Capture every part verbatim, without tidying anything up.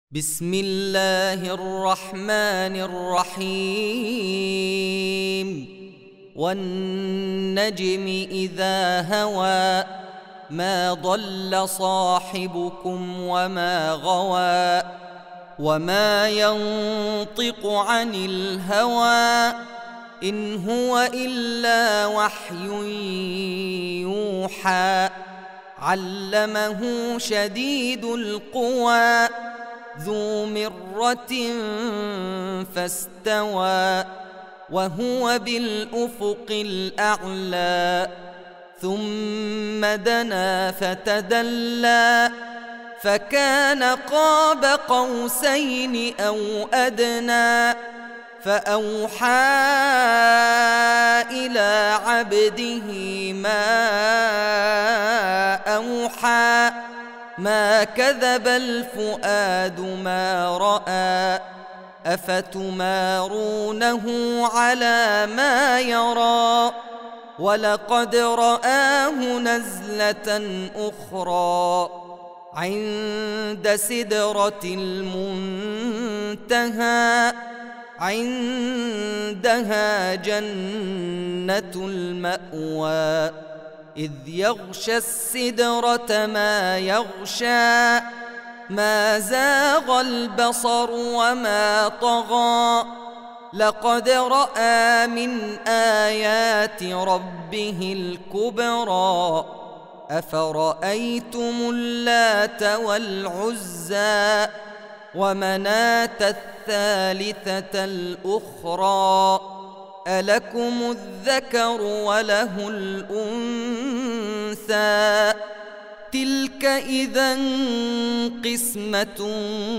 بسم الله الرحمن الرحيم والنجم إذا هوى ما ضل صاحبكم وما غوى وما ينطق عن الهوى إن هو إلا وحي يوحى علمه شديد القوى ذو مرة فاستوى وهو بالأفق الأعلى ثم دنا فتدلى فكان قاب قوسين أو أدنى فأوحى إلى عبده ما أوحى ما كذب الفؤاد ما رأى أفتمارونه على ما يرى ولقد رآه نزلة أخرى عند سدرة المنتهى عندها جنة المأوى إذ يغشى السدرة ما يغشى ما زاغ البصر وما طغى لقد رأى من آيات ربه الكبرى أفرأيتم اللات والعزى ومناة الثالثة الأخرى ألكم الذكر وله الأنثى تلك إذا قسمة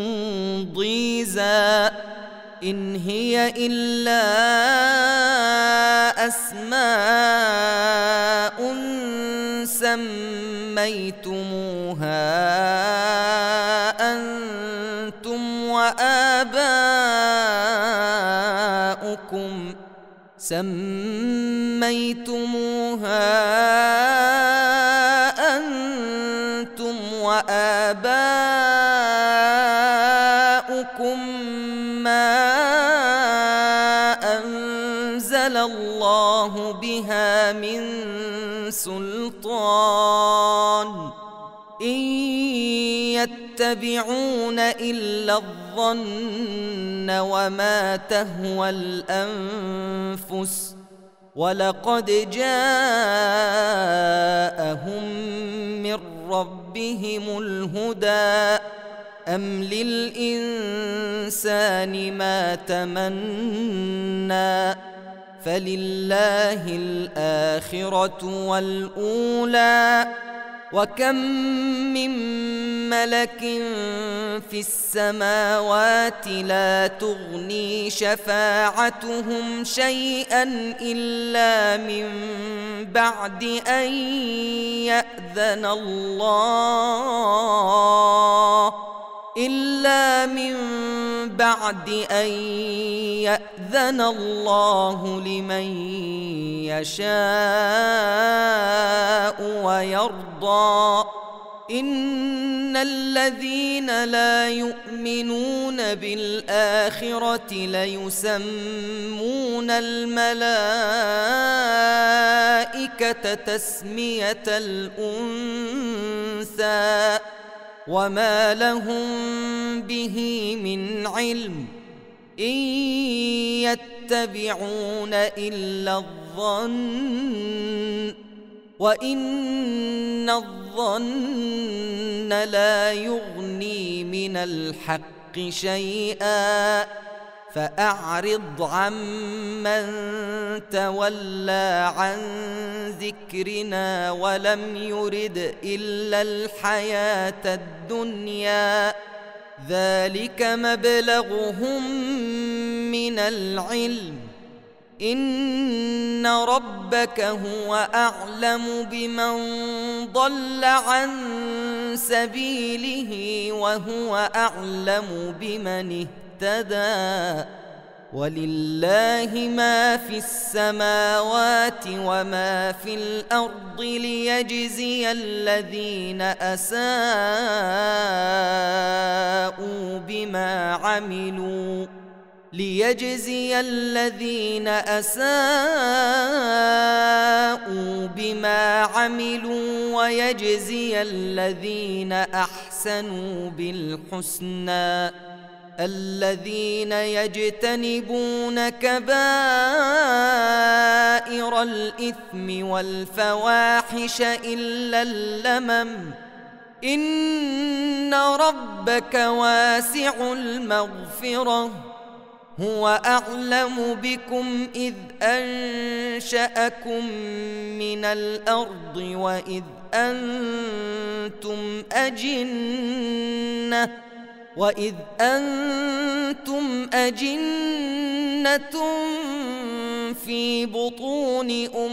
ضيزى إن هي إلا أسماء سميتموها أنتم وآباؤكم سميتموها أنتم وآباؤكم ما أنزل الله بها من سلطان إن يتبعون إلا الظن وما تهوى الأنفس ولقد جاءهم من ربهم الهدى أم للإنسان ما تمنى فلله الآخرة والأولى وكم من ملك في السماوات لا تغني شفاعتهم شيئا إلا من بعد أن يأذن الله إلا من بعد أن يأذن الله لمن يشاء ويرضى إن الذين لا يؤمنون بالآخرة ليسمون الملائكة تسمية الأنثى وما لهم به من علم إن يتبعون إلا الظن وإن الظن لا يغني من الحق شيئا فأعرض عمن تولى عن ذكرنا ولم يرد إلا الحياة الدنيا ذلك مبلغهم من العلم إن ربك هو أعلم بمن ضل عن سبيله وهو أعلم بمن اهتدى ولله ما في السماوات وما في الأرض ليجزي الذين أساءوا بما عملوا ليجزي الذين أساءوا بما عملوا ويجزي الذين أحسنوا بالحسنى الذين يجتنبون كبائر الإثم والفواحش إلا اللمم إن ربك واسع المغفرة هو أعلم بكم إذ أنشأكم من الأرض وإذ أنتم أجنة وإذ أنتم أجنة في بطون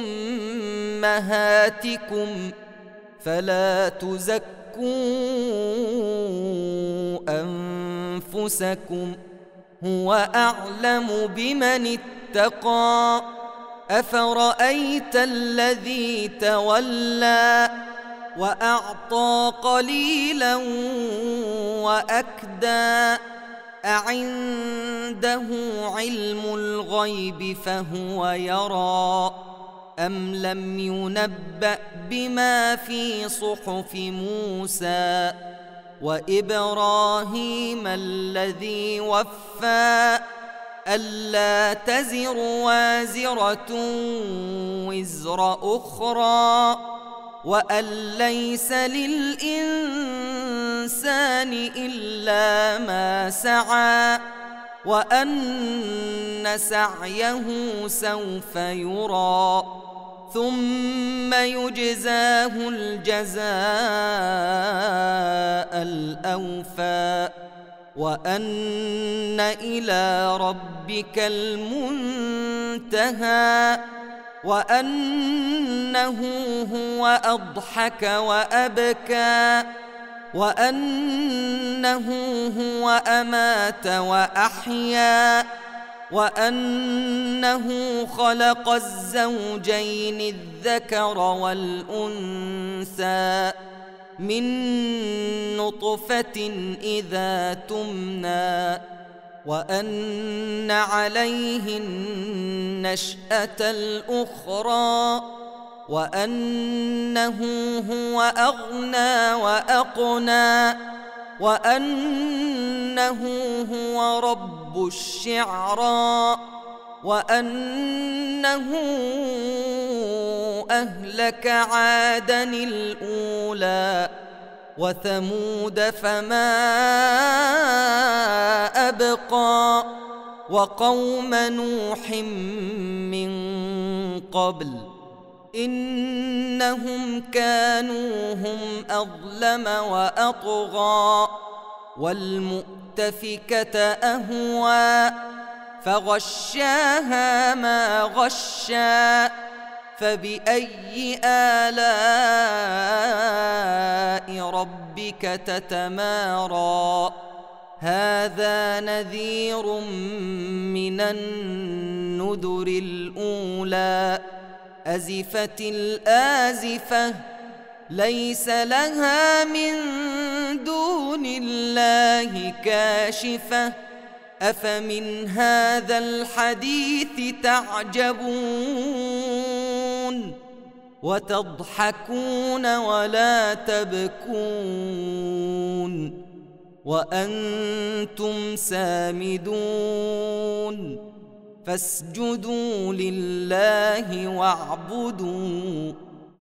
أمهاتكم فلا تزكوا أنفسكم هو أعلم بمن اتقى أفرأيت الذي تولى وأعطى قليلا وأكدى أعنده علم الغيب فهو يرى أم لم ينبأ بما في صحف موسى وإبراهيم الذي وفى ألا تزر وازرة وزر أخرى وأن ليس للإنسان إلا ما سعى وأن سعيه سوف يرى ثم يجزاه الجزاء الأوفى وأن إلى ربك المنتهى وأنه هو أضحك وأبكى وأنه هو أمات وأحيا وأنه خلق الزوجين الذكر والأنثى من نطفة إذا تمنى وأن عليه النشأة الأخرى وأنه هو أغنى وأقنى وأنه هو رب الشعرى وأنه أهلك عادا الأولى وثمود فما أبقى وقوم نوح من قبل إنهم كانوا هم أظلم وأطغى والمؤتفكة أهوى فغشاها ما غشا فبأي آلاء ربك تتمارى هذا نذير من النذر الأولى أزفت الآزفة ليس لها من دون الله كاشفة أفمن هذا الحديث تعجبون وتضحكون ولا تبكون وأنتم سامدون فاسجدوا لله واعبدوا